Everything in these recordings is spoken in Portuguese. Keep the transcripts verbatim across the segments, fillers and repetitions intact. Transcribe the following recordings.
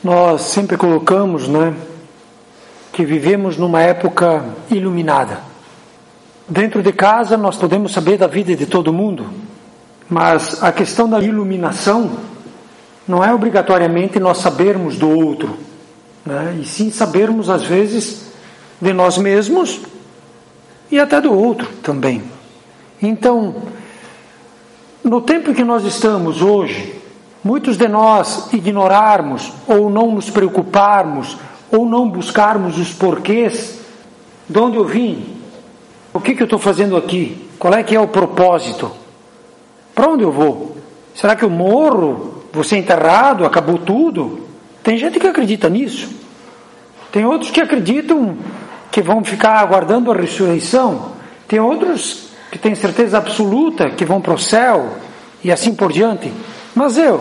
Nós sempre colocamos, né, que vivemos numa época iluminada. Dentro de casa nós podemos saber da vida de todo mundo, mas a questão da iluminação não é obrigatoriamente nós sabermos do outro, né, e sim sabermos às vezes de nós mesmos e até do outro também. Então, no tempo que nós estamos hoje, muitos de nós ignorarmos ou não nos preocuparmos ou não buscarmos os porquês de onde eu vim, o que, que eu estou fazendo aqui, qual é que é o propósito, para onde eu vou, será que eu morro, vou ser enterrado, acabou tudo? Tem gente que acredita nisso, tem outros que acreditam que vão ficar aguardando a ressurreição, tem outros que têm certeza absoluta que vão para o céu e assim por diante. Mas eu,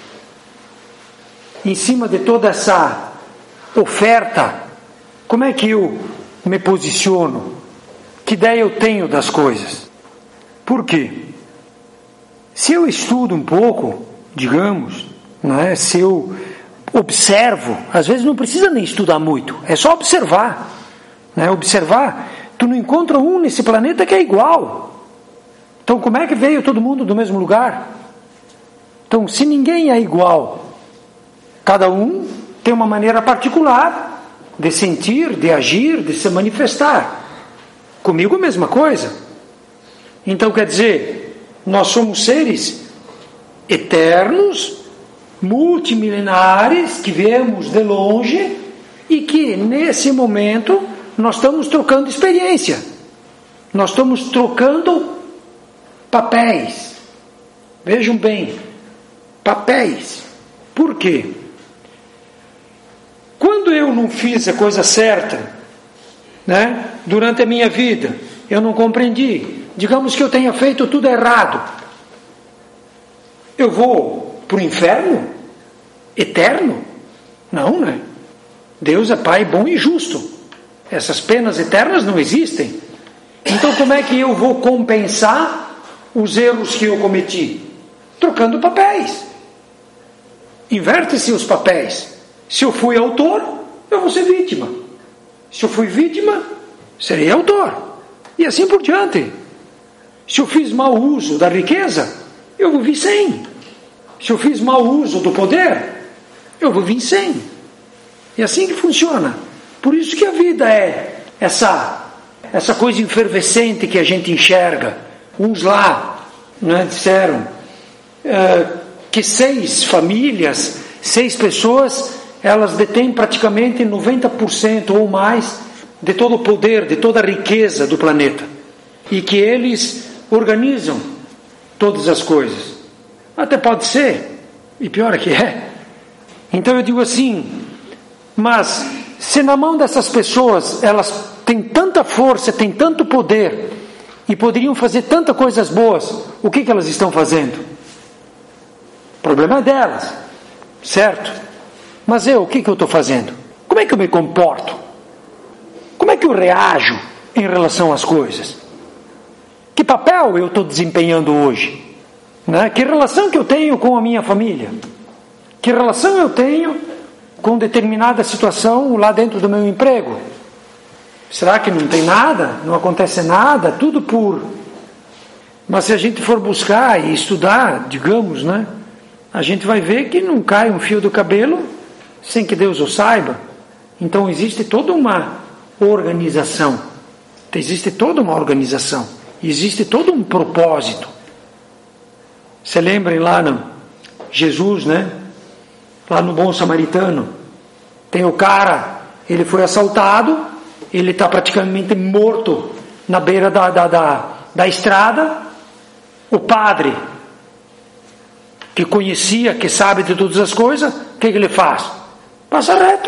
em cima de toda essa oferta, como é que eu me posiciono? Que ideia eu tenho das coisas? Por quê? Se eu estudo um pouco, digamos, não é? Se eu observo, às vezes não precisa nem estudar muito, é só observar, né? Observar, tu não encontra um nesse planeta que é igual. Então como é que veio todo mundo do mesmo lugar? Então, se ninguém é igual, cada um tem uma maneira particular de sentir, de agir, de se manifestar. Comigo a mesma coisa. Então, quer dizer, nós somos seres eternos, multimilenares, que viemos de longe e que, nesse momento, nós estamos trocando experiência. Nós estamos trocando papéis. Vejam bem, papéis. Por quê? Quando eu não fiz a coisa certa, né, durante a minha vida, eu não compreendi, digamos que eu tenha feito tudo errado, eu vou para o inferno? Eterno? Não, né? Deus é Pai bom e justo. Essas penas eternas não existem. Então como é que eu vou compensar os erros que eu cometi? Trocando papéis. Inverte-se os papéis. Se eu fui autor, eu vou ser vítima. Se eu fui vítima, serei autor. E assim por diante. Se eu fiz mau uso da riqueza, eu vou vir sem. Se eu fiz mau uso do poder, eu vou vir sem. E assim que funciona. Por isso que a vida é essa, essa coisa efervescente que a gente enxerga. Uns lá, né, disseram uh, que seis famílias, seis pessoas, elas detêm praticamente noventa por cento ou mais de todo o poder, de toda a riqueza do planeta. E que eles organizam todas as coisas. Até pode ser, e pior é que é. Então eu digo assim, mas se na mão dessas pessoas elas têm tanta força, têm tanto poder e poderiam fazer tantas coisas boas, o que, que elas estão fazendo? O problema é delas, certo? Mas eu, o que, que eu estou fazendo? Como é que eu me comporto? Como é que eu reajo em relação às coisas? Que papel eu estou desempenhando hoje? Né? Que relação que eu tenho com a minha família? Que relação eu tenho com determinada situação lá dentro do meu emprego? Será que não tem nada? Não acontece nada? Tudo por... Mas se a gente for buscar e estudar, digamos, né, a gente vai ver que não cai um fio do cabelo sem que Deus o saiba. Então existe toda uma organização. Existe toda uma organização. Existe todo um propósito. Se lembrem lá no Jesus, né? Lá no Bom Samaritano, tem o cara, ele foi assaltado, ele está praticamente morto na beira da, da, da, da estrada. O padre, que conhecia, que sabe de todas as coisas, o que, que ele faz? Passa reto.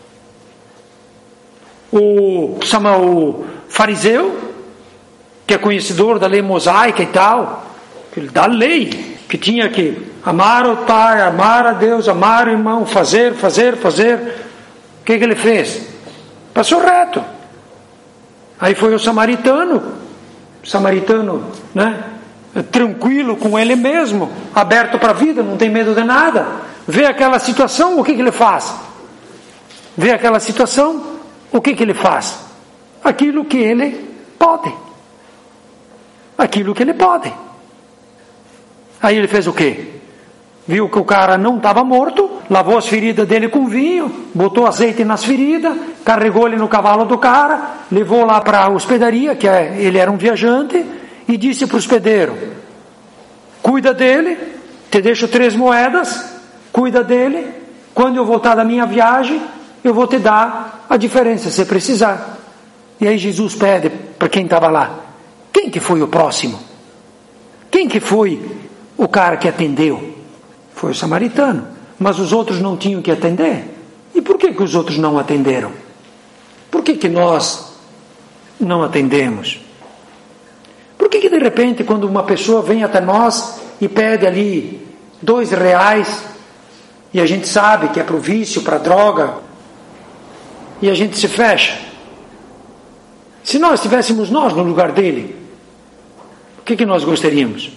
O, o fariseu, que é conhecedor da lei mosaica e tal, da lei, que tinha que amar o pai, amar a Deus, amar o irmão, fazer, fazer, fazer. O que, que ele fez? Passou reto. Aí foi o samaritano, samaritano, né? Tranquilo com ele mesmo, aberto para a vida, não tem medo de nada. vê aquela situação, o que, que ele faz? Vê aquela situação, o que, que ele faz? Aquilo que ele pode. Aquilo que ele pode. Aí ele fez o quê? Viu que o cara não estava morto, lavou as feridas dele com vinho, botou azeite nas feridas, carregou ele no cavalo do cara, levou lá para a hospedaria, que é, ele era um viajante, e disse para o hospedeiro: cuida dele, te deixo três moedas, cuida dele, quando eu voltar da minha viagem, eu vou te dar a diferença, se precisar. E aí Jesus pede para quem estava lá: quem que foi o próximo? Quem que foi o cara que atendeu? Foi o samaritano. Mas os outros não tinham que atender. E por que que os outros não atenderam? Por que que nós não atendemos? Por que que de repente, quando uma pessoa vem até nós e pede ali dois reais, e a gente sabe que é para o vício, para a droga, e a gente se fecha? Se nós estivéssemos nós no lugar dele, o que que nós gostaríamos?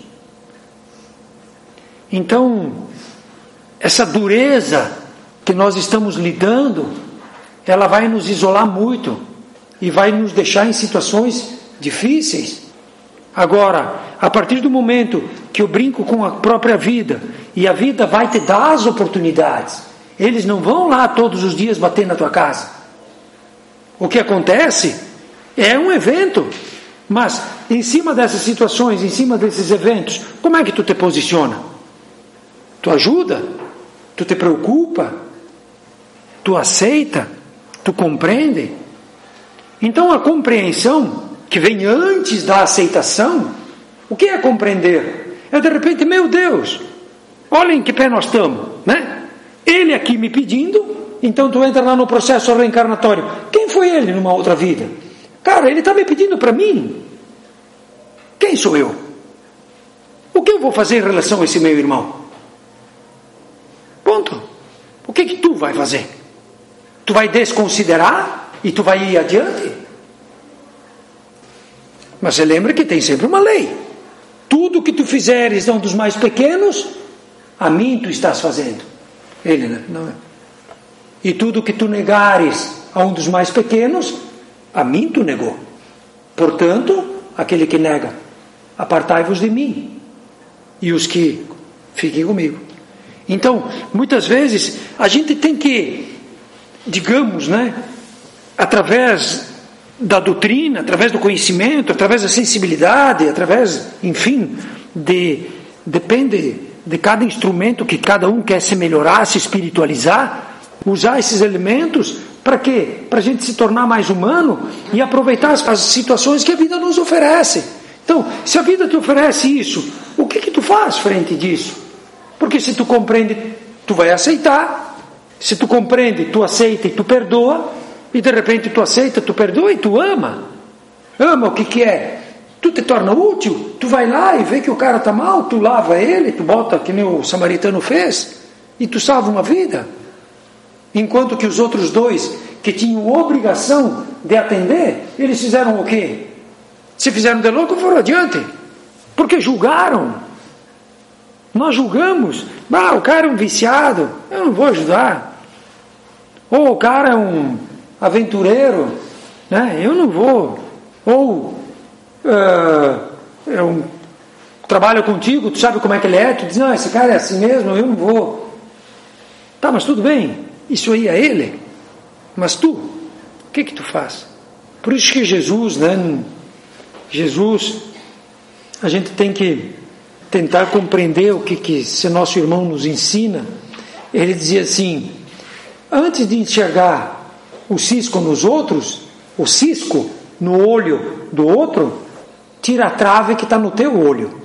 Então, essa dureza que nós estamos lidando, ela vai nos isolar muito e vai nos deixar em situações difíceis. Agora, a partir do momento que eu brinco com a própria vida, e a vida vai te dar as oportunidades, eles não vão lá todos os dias bater na tua casa. O que acontece é um evento, mas em cima dessas situações, em cima desses eventos, como é que tu te posiciona? Tu ajuda? Tu te preocupa? Tu aceita? Tu compreende? Então a compreensão que vem antes da aceitação, o que é compreender? É de repente, meu Deus, olha em que pé nós estamos, né? Ele aqui me pedindo, então tu entra lá no processo reencarnatório. Quem foi ele numa outra vida? Cara, ele está me pedindo para mim. Quem sou eu? O que eu vou fazer em relação a esse meu irmão? Ponto. O que que tu vai fazer? Tu vai desconsiderar e tu vai ir adiante? Mas você lembra que tem sempre uma lei. Tudo que tu fizeres a um dos mais pequenos, a mim tu estás fazendo. Ele, né? Não é. E tudo que tu negares a um dos mais pequenos, a mim tu negou. Portanto, aquele que nega, apartai-vos de mim. E os que fiquem comigo. Então, muitas vezes, a gente tem que, digamos, né, através da doutrina, através do conhecimento, através da sensibilidade, através, enfim, de, depende de cada instrumento que cada um quer se melhorar, se espiritualizar, usar esses elementos para quê? Para a gente se tornar mais humano e aproveitar as, as situações que a vida nos oferece. Então, se a vida te oferece isso, o que que tu faz frente disso? Porque se tu compreende, tu vai aceitar. Se tu compreende, tu aceita e tu perdoa. E de repente tu aceita, tu perdoa e tu ama. Ama o que que é? Tu te torna útil. Tu vai lá e vê que o cara está mal, tu lava ele, tu bota que nem o samaritano fez, e tu salva uma vida. Enquanto que os outros dois, que tinham obrigação de atender, eles fizeram o quê? Se fizeram de louco, foram adiante. Porque julgaram. Nós julgamos. Ah, o cara é um viciado, eu não vou ajudar. Ou o cara é um aventureiro, né? Eu não vou. Ou uh, é um, trabalha contigo, tu sabe como é que ele é, tu diz, não, esse cara é assim mesmo, eu não vou. Tá, mas tudo bem, isso aí é ele. Mas tu, o que que tu faz? Por isso que Jesus, né? Jesus, a gente tem que tentar compreender o que, que esse nosso irmão nos ensina. Ele dizia assim: antes de enxergar o cisco nos outros, o cisco no olho do outro, tira a trave que está no teu olho.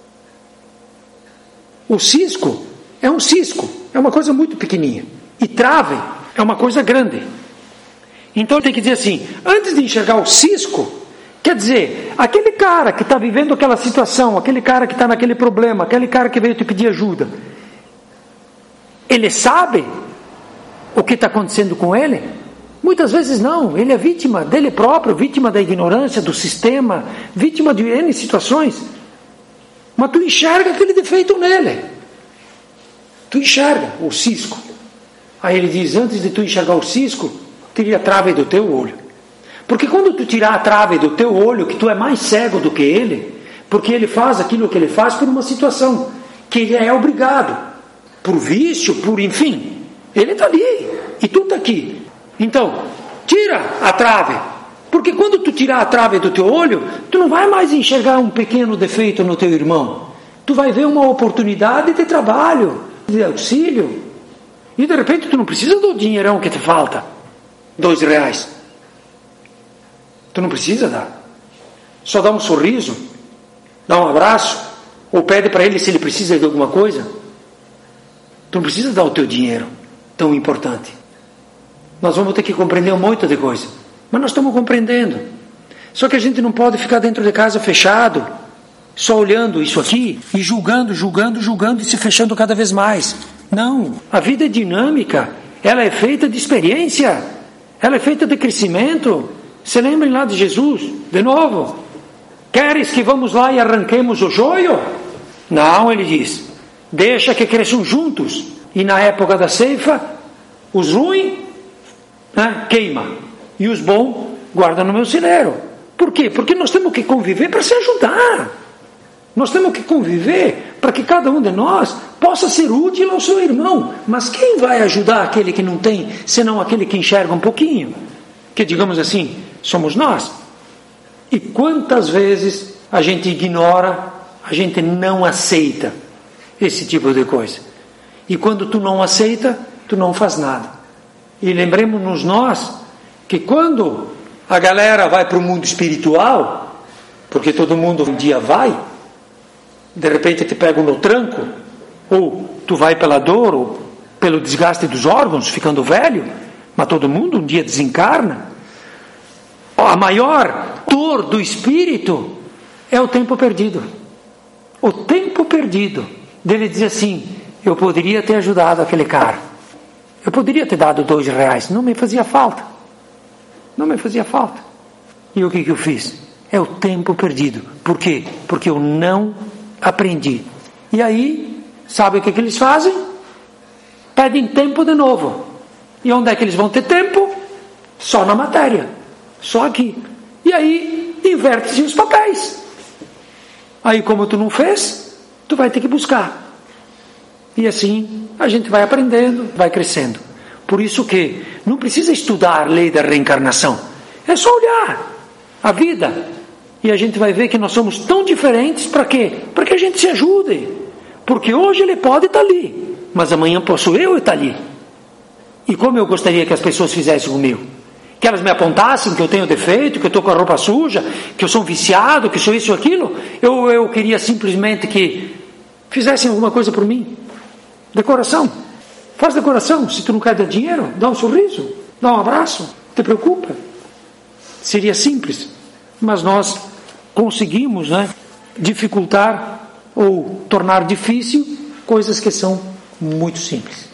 O cisco é um cisco, é uma coisa muito pequenininha, e trave é uma coisa grande. Então tem que dizer assim: antes de enxergar o cisco, quer dizer, aquele cara que está vivendo aquela situação, aquele cara que está naquele problema, aquele cara que veio te pedir ajuda, ele sabe o que está acontecendo com ele? Muitas vezes não, ele é vítima dele próprio, vítima da ignorância, do sistema, vítima de N situações. Mas tu enxerga aquele defeito nele. tu enxerga o cisco. Aí ele diz, antes de tu enxergar o cisco, tire a trave do teu olho. Porque quando tu tirar a trave do teu olho, que tu é mais cego do que ele, porque ele faz aquilo que ele faz por uma situação, que ele é obrigado, por vício, por enfim, ele está ali, e tu está aqui. Então, tira a trave, porque quando tu tirar a trave do teu olho, tu não vai mais enxergar um pequeno defeito no teu irmão, tu vai ver uma oportunidade de trabalho, de auxílio, e de repente tu não precisa do dinheirão que te falta, dois reais, tu não precisa dar, só dá um sorriso, dá um abraço, ou pede para ele se ele precisa de alguma coisa. Tu não precisa dar o teu dinheiro tão importante. Nós vamos ter que compreender um monte de coisa, mas nós estamos compreendendo. Só que a gente não pode ficar dentro de casa fechado, só olhando isso aqui e julgando, julgando, julgando e se fechando cada vez mais. Não, a vida é dinâmica, ela é feita de experiência, ela é feita de crescimento. Se lembrem lá de Jesus, de novo, queres que vamos lá e arranquemos o joio? Não, ele diz, deixa que cresçam juntos, e na época da ceifa, os ruins, né, queima, e os bons guarda no meu celeiro. Por quê? Porque nós temos que conviver para se ajudar, nós temos que conviver para que cada um de nós possa ser útil ao seu irmão. Mas quem vai ajudar aquele que não tem, senão aquele que enxerga um pouquinho, que digamos assim, somos nós. E quantas vezes a gente ignora, a gente não aceita esse tipo de coisa. E quando tu não aceita, tu não faz nada. E lembremos-nos nós que quando a galera vai para o mundo espiritual, porque todo mundo um dia vai, de repente te pegam no tranco, ou tu vai pela dor, ou pelo desgaste dos órgãos, ficando velho, mas todo mundo um dia desencarna. A maior dor do espírito é o tempo perdido. O tempo perdido dele dizer assim, eu poderia ter ajudado aquele cara, eu poderia ter dado dois reais, não me fazia falta, não me fazia falta. E o que que eu fiz? É o tempo perdido. Por quê? Porque eu não aprendi. E aí, sabe o que que eles fazem? Pedem tempo de novo. E onde é que eles vão ter tempo? Só na matéria, só aqui. E aí, inverte-se os papéis. Aí, como tu não fez, tu vai ter que buscar. E assim, a gente vai aprendendo, vai crescendo. Por isso que não precisa estudar a lei da reencarnação. É só olhar a vida. E a gente vai ver que nós somos tão diferentes. Para quê? Para que a gente se ajude. Porque hoje ele pode estar ali, mas amanhã posso eu estar ali. E como eu gostaria que as pessoas fizessem comigo? Que elas me apontassem que eu tenho defeito, que eu estou com a roupa suja, que eu sou um viciado, que sou isso ou aquilo. Eu, eu queria simplesmente que fizessem alguma coisa por mim. Decoração. Faz decoração. Se tu não quer dar dinheiro, dá um sorriso, dá um abraço, te preocupa. Seria simples. Mas nós conseguimos, né, dificultar ou tornar difícil coisas que são muito simples.